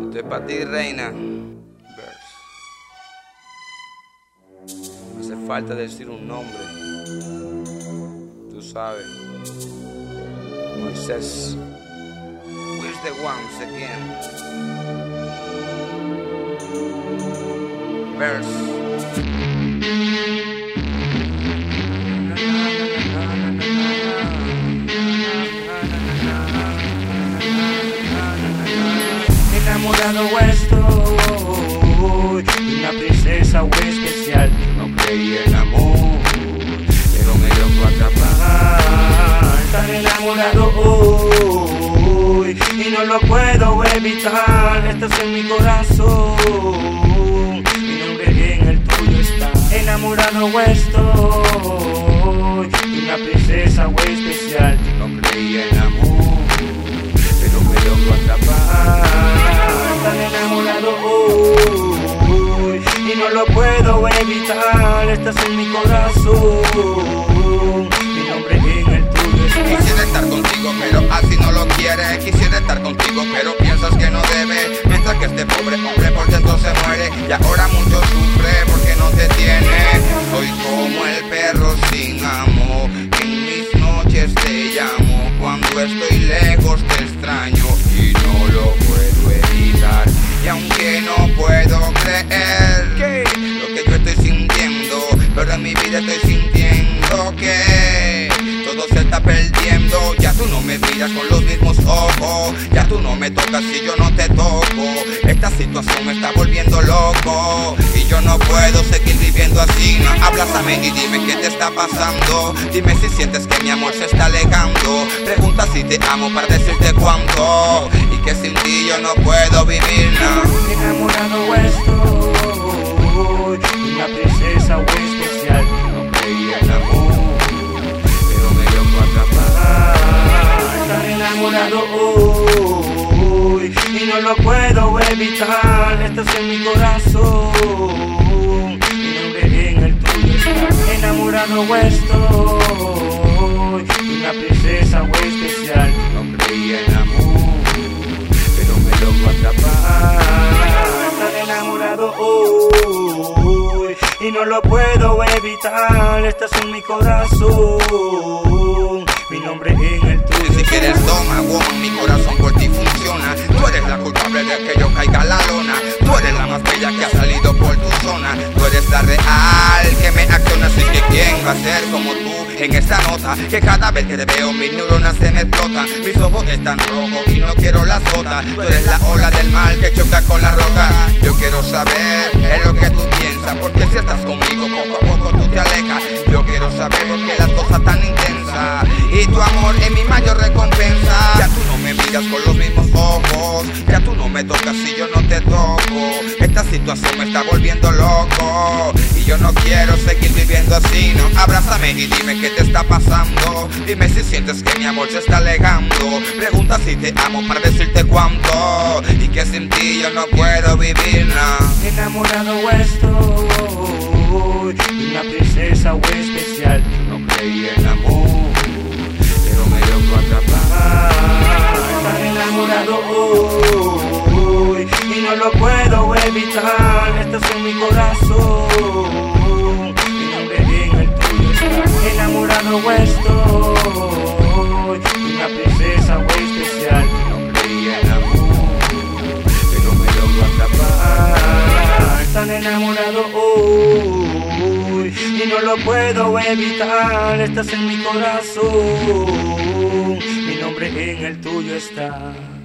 Esto es para ti, reina. No hace falta decir un nombre. Tú sabes. Moisés. Where's the once again? Verse. Enamorado estoy de una princesa muy especial. Yo no creía en amor, pero me dio para atrapar. Tan enamorado hoy y no lo puedo evitar. Estás en mi corazón, mi nombre en el tuyo está. Enamorado estoy de una princesa muy especial. Yo no creía en amor, pero me dio para atrapar. Tan enamorado hoy y no lo puedo evitar. Estás en mi corazón, mi nombre en el tuyo está. Quisiera estar contigo, pero así no lo quieres. Quisiera estar contigo, pero piensas que no debe. Mientras que este pobre hombre por dentro se muere y ahora mucho sufre porque no te tiene. Soy como el perro sin amo, que en mis noches te llamo. Cuando estoy lejos te extraño y no lo puedo evitar. Y aunque no puedo creer lo que yo estoy sintiendo, pero en mi vida estoy sintiendo que todo se está perdiendo. Ya tú no me miras con los mismos ojos, ya tú no me tocas si yo no te toco. Esta situación me está volviendo loco y yo no puedo seguir viviendo así. No, abrázame y dime qué te está pasando. Dime si sientes que mi amor se está alejando. Pregunta si te amo para decirte cuánto y que sin ti yo no puedo vivir, no. Enamorado estoy de una princesa muy especial. No creía en amor, pero me dio para atrapar. Tan enamorado hoy y no lo puedo evitar. Estás en mi corazón, mi nombre en el tuyo está. Enamorado estoy de una princesa muy especial. No creía en amor, pero me dio para atrapar. Tan enamorado hoy y no lo puedo evitar. Estás en mi corazón, mi nombre en el tuyo. Si quieres toma, woman, mi corazón por ti funciona. Tú eres la culpable de que yo caiga a la lona. Tú eres la más bella que ha salido por tu zona. Tú eres la real que me acciona. Así que quién va a ser como tú en esta nota, que cada vez que te veo mis neuronas se me explotan. Mis ojos están rojos y no quiero la sota. Tú eres la ola del mal que choca con la roca. Yo quiero saber es lo que tú piensas, porque si estás conmigo poco a poco tú te alejas. Yo quiero saber por qué las cosas tan intensas y tu amor es mi mayor recompensa. Ya tú no me miras con los mismos ojos, ya tú no me tocas si yo no te toco. Esta situación me está volviendo loco y yo no quiero seguir viviendo así, no. Abrázame y dime qué te está pasando. Dime si sientes que mi amor se está alejando. Pregunta si te amo para decirte cuánto y que sin ti yo no puedo vivir, no. Enamorado estoy de una princesa muy especial. Yo no creía en amor, pero me dio para atrapar. Tan enamorado hoy y no lo puedo evitar. Estás en mi corazón, mi nombre en el tuyo está. Enamorado estoy de una princesa muy especial. No creía en amor, pero me dio para atrapar. Tan enamorado hoy y no lo puedo evitar. Estás en mi corazón, mi nombre en el tuyo está.